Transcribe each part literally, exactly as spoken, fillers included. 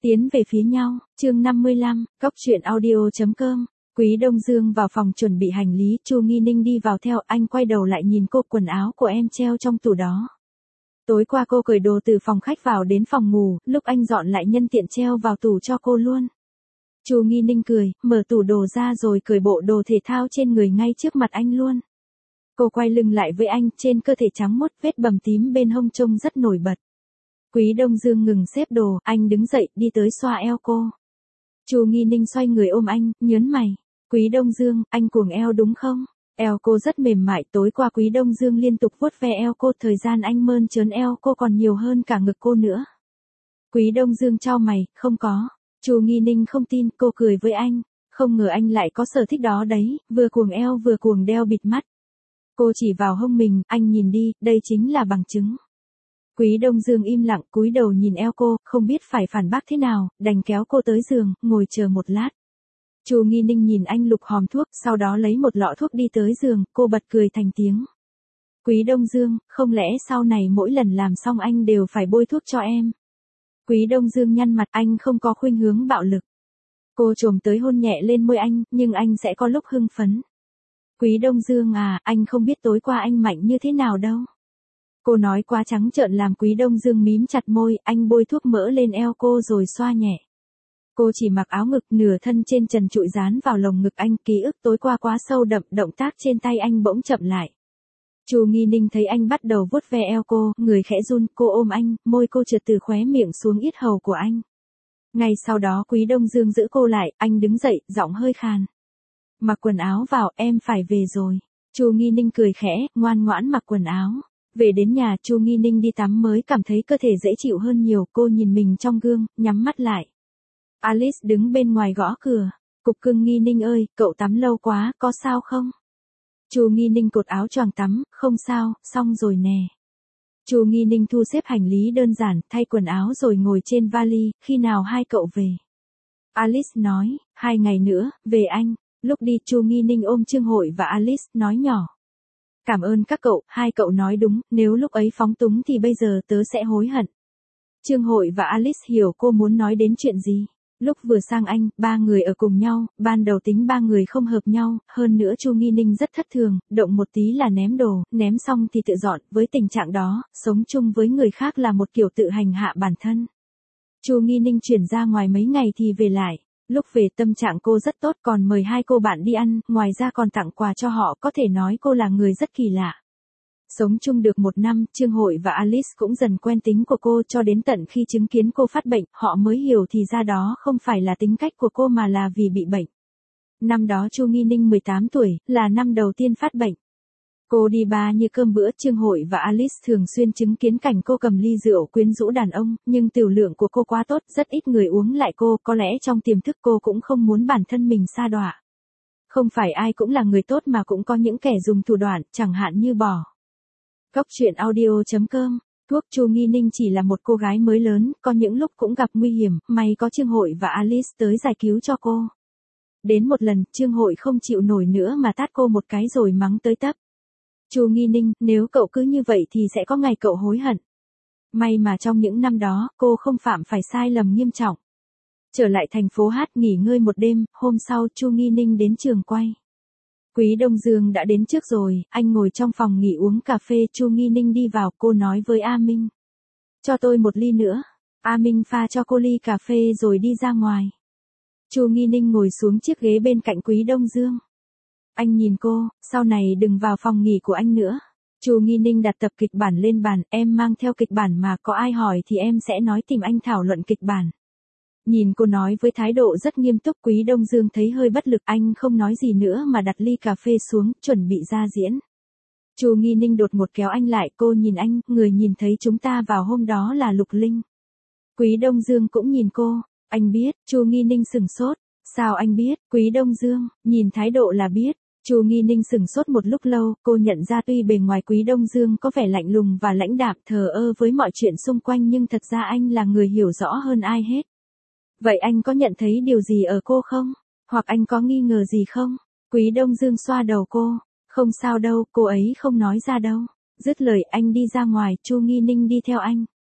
Tiến về phía nhau, chương năm mươi lăm, cóc truyện audio.com. Quý Đông Dương vào phòng chuẩn bị hành lý, Chu Nghi Ninh đi vào theo, anh quay đầu lại nhìn cô, quần áo của em treo trong tủ đó. Tối qua cô cởi đồ từ phòng khách vào đến phòng ngủ, lúc anh dọn lại nhân tiện treo vào tủ cho cô luôn. Chu Nghi Ninh cười, mở tủ đồ ra rồi cởi bộ đồ thể thao trên người ngay trước mặt anh luôn. Cô quay lưng lại với anh, trên cơ thể trắng mốt, vết bầm tím bên hông trông rất nổi bật. Quý Đông Dương ngừng xếp đồ, anh đứng dậy, đi tới xoa eo cô. Chu Nghi Ninh xoay người ôm anh, nhớn mày. Quý Đông Dương, anh cuồng eo đúng không? Eo cô rất mềm mại, tối qua Quý Đông Dương liên tục vuốt ve eo cô, thời gian anh mơn trớn eo cô còn nhiều hơn cả ngực cô nữa. Quý Đông Dương chau mày, không có. Chu Nghi Ninh không tin, cô cười với anh. Không ngờ anh lại có sở thích đó đấy, vừa cuồng eo vừa cuồng đeo bịt mắt. Cô chỉ vào hông mình, anh nhìn đi, đây chính là bằng chứng. Quý Đông Dương im lặng, cúi đầu nhìn eo cô, không biết phải phản bác thế nào, đành kéo cô tới giường, ngồi chờ một lát. Chu Nghi Ninh nhìn anh lục hòm thuốc, sau đó lấy một lọ thuốc đi tới giường, cô bật cười thành tiếng. Quý Đông Dương, không lẽ sau này mỗi lần làm xong anh đều phải bôi thuốc cho em? Quý Đông Dương nhăn mặt, anh không có khuynh hướng bạo lực. Cô chồm tới hôn nhẹ lên môi anh, nhưng anh sẽ có lúc hưng phấn. Quý Đông Dương à, anh không biết tối qua anh mạnh như thế nào đâu. Cô nói quá trắng trợn làm Quý Đông Dương mím chặt môi, anh bôi thuốc mỡ lên eo cô rồi xoa nhẹ. Cô chỉ mặc áo ngực, nửa thân trên trần trụi dán vào lồng ngực anh, ký ức tối qua quá sâu đậm, động tác trên tay anh bỗng chậm lại. Chu Nghi Ninh thấy anh bắt đầu vuốt ve eo cô, người khẽ run, cô ôm anh, môi cô trượt từ khóe miệng xuống yết hầu của anh. Ngay sau đó Quý Đông Dương giữ cô lại, anh đứng dậy, giọng hơi khàn. Mặc quần áo vào, em phải về rồi. Chu Nghi Ninh cười khẽ, ngoan ngoãn mặc quần áo. Về đến nhà, Chu Nghi Ninh đi tắm mới cảm thấy cơ thể dễ chịu hơn nhiều, cô nhìn mình trong gương, nhắm mắt lại. Alice đứng bên ngoài gõ cửa. Cục cưng Nghi Ninh ơi, cậu tắm lâu quá, có sao không? Chu Nghi Ninh cột áo choàng tắm, không sao, xong rồi nè. Chu Nghi Ninh thu xếp hành lý đơn giản, thay quần áo rồi ngồi trên vali, khi nào hai cậu về? Alice nói, hai ngày nữa, về anh. Lúc đi Chu Nghi Ninh ôm Trương Hội và Alice, nói nhỏ. Cảm ơn các cậu, hai cậu nói đúng, nếu lúc ấy phóng túng thì bây giờ tớ sẽ hối hận. Trương Hội và Alice hiểu cô muốn nói đến chuyện gì. Lúc vừa sang Anh, ba người ở cùng nhau, ban đầu tính ba người không hợp nhau, hơn nữa Chu Nghi Ninh rất thất thường, động một tí là ném đồ, ném xong thì tự dọn, với tình trạng đó, sống chung với người khác là một kiểu tự hành hạ bản thân. Chu Nghi Ninh chuyển ra ngoài mấy ngày thì về lại. Lúc về tâm trạng cô rất tốt, còn mời hai cô bạn đi ăn, ngoài ra còn tặng quà cho họ, có thể nói cô là người rất kỳ lạ. Sống chung được một năm, Trương Hội và Alice cũng dần quen tính của cô, cho đến tận khi chứng kiến cô phát bệnh, họ mới hiểu thì ra đó không phải là tính cách của cô mà là vì bị bệnh. Năm đó Chu Nghi Ninh mười tám tuổi, là năm đầu tiên phát bệnh. Cô đi bar như cơm bữa, Trương Hội và Alice thường xuyên chứng kiến cảnh cô cầm ly rượu quyến rũ đàn ông, nhưng tiểu lượng của cô quá tốt, rất ít người uống lại cô, có lẽ trong tiềm thức cô cũng không muốn bản thân mình sa đọa. Không phải ai cũng là người tốt mà cũng có những kẻ dùng thủ đoạn, chẳng hạn như bỏ. Cóc truyện audio.com. Thuốc Chu Nghi Ninh chỉ là một cô gái mới lớn, có những lúc cũng gặp nguy hiểm, may có Trương Hội và Alice tới giải cứu cho cô. Đến một lần, Trương Hội không chịu nổi nữa mà tát cô một cái rồi mắng tới tấp. Chu Nghi Ninh, nếu cậu cứ như vậy thì sẽ có ngày cậu hối hận. May mà trong những năm đó, cô không phạm phải sai lầm nghiêm trọng. Trở lại thành phố Hát nghỉ ngơi một đêm, hôm sau Chu Nghi Ninh đến trường quay. Quý Đông Dương đã đến trước rồi, anh ngồi trong phòng nghỉ uống cà phê, Chu Nghi Ninh đi vào, cô nói với A Minh. Cho tôi một ly nữa. A Minh pha cho cô ly cà phê rồi đi ra ngoài. Chu Nghi Ninh ngồi xuống chiếc ghế bên cạnh Quý Đông Dương. Anh nhìn cô, sau này đừng vào phòng nghỉ của anh nữa. Chu Nghi Ninh đặt tập kịch bản lên bàn, em mang theo kịch bản mà có ai hỏi thì em sẽ nói tìm anh thảo luận kịch bản. Nhìn cô nói với thái độ rất nghiêm túc, Quý Đông Dương thấy hơi bất lực, anh không nói gì nữa mà đặt ly cà phê xuống, chuẩn bị ra diễn. Chu Nghi Ninh đột ngột kéo anh lại, cô nhìn anh, người nhìn thấy chúng ta vào hôm đó là Lục Linh. Quý Đông Dương cũng nhìn cô, anh biết, Chu Nghi Ninh sửng sốt, sao anh biết, Quý Đông Dương, nhìn thái độ là biết. Chu Nghi Ninh sửng sốt một lúc lâu, cô nhận ra tuy bề ngoài Quý Đông Dương có vẻ lạnh lùng và lãnh đạm, thờ ơ với mọi chuyện xung quanh nhưng thật ra anh là người hiểu rõ hơn ai hết. Vậy anh có nhận thấy điều gì ở cô không? Hoặc anh có nghi ngờ gì không? Quý Đông Dương xoa đầu cô. Không sao đâu, cô ấy không nói ra đâu. Dứt lời anh đi ra ngoài, Chu Nghi Ninh đi theo anh.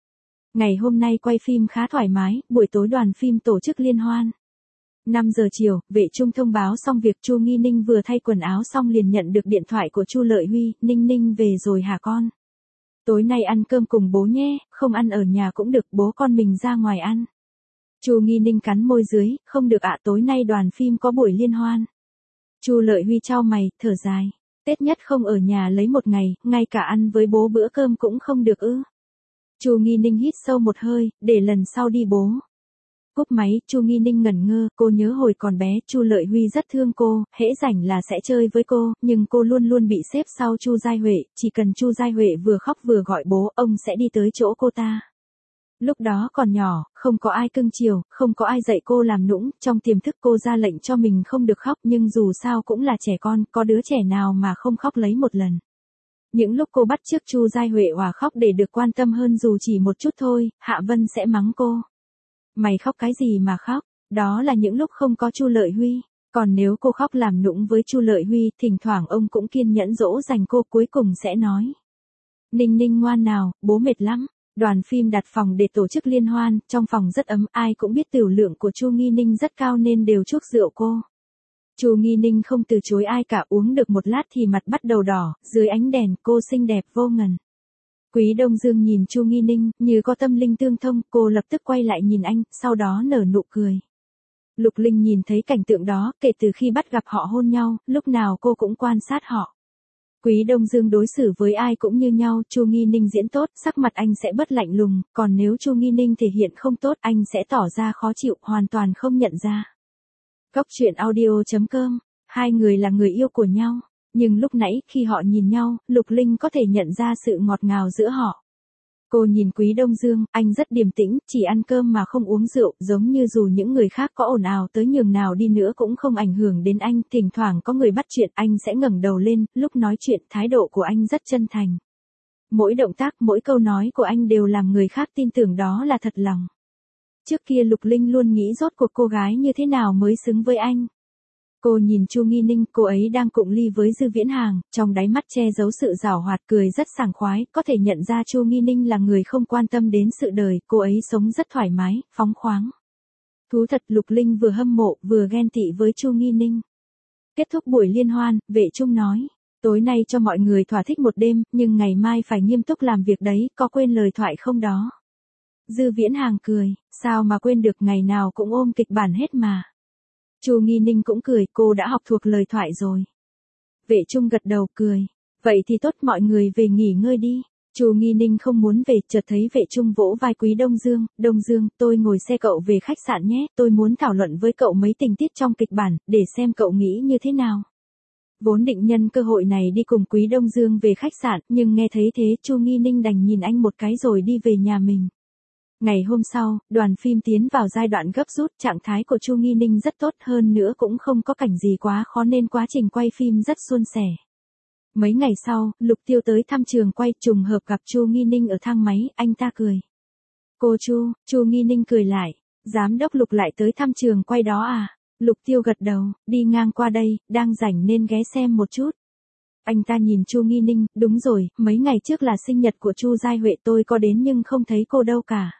Ngày hôm nay quay phim khá thoải mái, buổi tối đoàn phim tổ chức liên hoan. năm giờ chiều, Vệ Trung thông báo xong việc Chu Nghi Ninh vừa thay quần áo xong liền nhận được điện thoại của Chu Lợi Huy, Ninh Ninh về rồi hả con? Tối nay ăn cơm cùng bố nhé, không ăn ở nhà cũng được, bố con mình ra ngoài ăn. Chu Nghi Ninh cắn môi dưới, không được ạ, tối nay đoàn phim có buổi liên hoan. Chu Lợi Huy chau mày, thở dài. Tết nhất không ở nhà lấy một ngày, ngay cả ăn với bố bữa cơm cũng không được ư? Chu Nghi Ninh hít sâu một hơi, để lần sau đi bố. Cúp máy, Chu Nghi Ninh ngẩn ngơ, cô nhớ hồi còn bé, Chu Lợi Huy rất thương cô, hễ rảnh là sẽ chơi với cô, nhưng cô luôn luôn bị xếp sau Chu Giai Huệ, chỉ cần Chu Giai Huệ vừa khóc vừa gọi bố, ông sẽ đi tới chỗ cô ta. Lúc đó còn nhỏ, không có ai cưng chiều, không có ai dạy cô làm nũng, trong tiềm thức cô ra lệnh cho mình không được khóc, nhưng dù sao cũng là trẻ con, có đứa trẻ nào mà không khóc lấy một lần. Những lúc cô bắt chước Chu Giai Huệ hòa khóc để được quan tâm hơn dù chỉ một chút thôi, Hạ Vân sẽ mắng cô. Mày khóc cái gì mà khóc, đó là những lúc không có Chu Lợi Huy. Còn nếu cô khóc làm nũng với Chu Lợi Huy, thỉnh thoảng ông cũng kiên nhẫn dỗ dành cô, cuối cùng sẽ nói. Ninh Ninh ngoan nào, bố mệt lắm. Đoàn phim đặt phòng để tổ chức liên hoan, trong phòng rất ấm, ai cũng biết tửu lượng của Chu Nghi Ninh rất cao nên đều chuốc rượu cô. Chu Nghi Ninh không từ chối ai cả, uống được một lát thì mặt bắt đầu đỏ, dưới ánh đèn cô xinh đẹp vô ngần. Quý Đông Dương nhìn Chu Nghi Ninh, như có tâm linh tương thông, cô lập tức quay lại nhìn anh, sau đó nở nụ cười. Lục Linh nhìn thấy cảnh tượng đó, kể từ khi bắt gặp họ hôn nhau, lúc nào cô cũng quan sát họ. Quý Đông Dương đối xử với ai cũng như nhau, Chu Nghi Ninh diễn tốt, sắc mặt anh sẽ bớt lạnh lùng, còn nếu Chu Nghi Ninh thể hiện không tốt, anh sẽ tỏ ra khó chịu, hoàn toàn không nhận ra. Góc truyện audio chấm com, hai người là người yêu của nhau, nhưng lúc nãy khi họ nhìn nhau, Lục Linh có thể nhận ra sự ngọt ngào giữa họ. Cô nhìn Quý Đông Dương, anh rất điềm tĩnh, chỉ ăn cơm mà không uống rượu, giống như dù những người khác có ồn ào tới nhường nào đi nữa cũng không ảnh hưởng đến anh, thỉnh thoảng có người bắt chuyện anh sẽ ngẩng đầu lên, lúc nói chuyện thái độ của anh rất chân thành. Mỗi động tác, mỗi câu nói của anh đều làm người khác tin tưởng đó là thật lòng. Trước kia Lục Linh luôn nghĩ rốt cuộc cô gái như thế nào mới xứng với anh. Cô nhìn Chu Nghi Ninh, cô ấy đang cụng ly với Dư Viễn Hàng, trong đáy mắt che giấu sự giảo hoạt, cười rất sảng khoái, có thể nhận ra Chu Nghi Ninh là người không quan tâm đến sự đời, cô ấy sống rất thoải mái, phóng khoáng. Thú thật, Lục Linh vừa hâm mộ, vừa ghen tị với Chu Nghi Ninh. Kết thúc buổi liên hoan, Vệ Trung nói, tối nay cho mọi người thỏa thích một đêm, nhưng ngày mai phải nghiêm túc làm việc đấy, có quên lời thoại không đó? Dư Viễn Hàng cười, sao mà quên được, ngày nào cũng ôm kịch bản hết mà. Chu Nghi Ninh cũng cười, cô đã học thuộc lời thoại rồi. Vệ Trung gật đầu cười, vậy thì tốt, mọi người về nghỉ ngơi đi. Chu Nghi Ninh không muốn về, chợt thấy Vệ Trung vỗ vai Quý Đông Dương, Đông Dương, tôi ngồi xe cậu về khách sạn nhé, tôi muốn thảo luận với cậu mấy tình tiết trong kịch bản, để xem cậu nghĩ như thế nào. Vốn định nhân cơ hội này đi cùng Quý Đông Dương về khách sạn, nhưng nghe thấy thế, Chu Nghi Ninh đành nhìn anh một cái rồi đi về nhà mình. Ngày hôm sau, đoàn phim tiến vào giai đoạn gấp rút, trạng thái của Chu Nghi Ninh rất tốt, hơn nữa cũng không có cảnh gì quá khó nên quá trình quay phim rất suôn sẻ. Mấy ngày sau, Lục Tiêu tới thăm trường quay, trùng hợp gặp Chu Nghi Ninh ở thang máy, anh ta cười. Cô Chu, Chu Nghi Ninh cười lại, giám đốc Lục lại tới thăm trường quay đó à? Lục Tiêu gật đầu, đi ngang qua đây, đang rảnh nên ghé xem một chút. Anh ta nhìn Chu Nghi Ninh, đúng rồi, mấy ngày trước là sinh nhật của Chu Giai Huệ, tôi có đến nhưng không thấy cô đâu cả.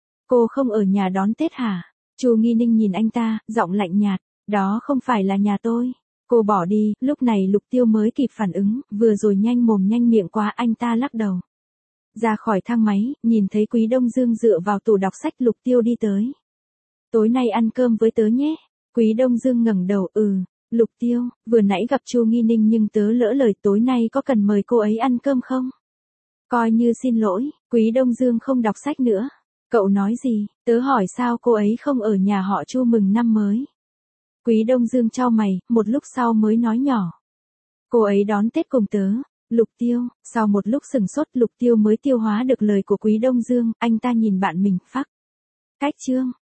Cô không ở nhà đón Tết hả? Chu Nghi Ninh nhìn anh ta, giọng lạnh nhạt, đó không phải là nhà tôi. Cô bỏ đi, lúc này Lục Tiêu mới kịp phản ứng, vừa rồi nhanh mồm nhanh miệng quá, anh ta lắc đầu. Ra khỏi thang máy, nhìn thấy Quý Đông Dương dựa vào tủ đọc sách, Lục Tiêu đi tới. Tối nay ăn cơm với tớ nhé. Quý Đông Dương ngẩng đầu, ừ. Lục Tiêu, vừa nãy gặp Chu Nghi Ninh nhưng tớ lỡ lời, tối nay có cần mời cô ấy ăn cơm không? Coi như xin lỗi, Quý Đông Dương không đọc sách nữa. Cậu nói gì? Tớ hỏi sao cô ấy không ở nhà họ Chu mừng năm mới. Quý Đông Dương chau mày, một lúc sau mới nói nhỏ. Cô ấy đón Tết cùng tớ. Lục Tiêu, sau một lúc sừng sốt, Lục Tiêu mới tiêu hóa được lời của Quý Đông Dương, anh ta nhìn bạn mình, phắc. Cách chương.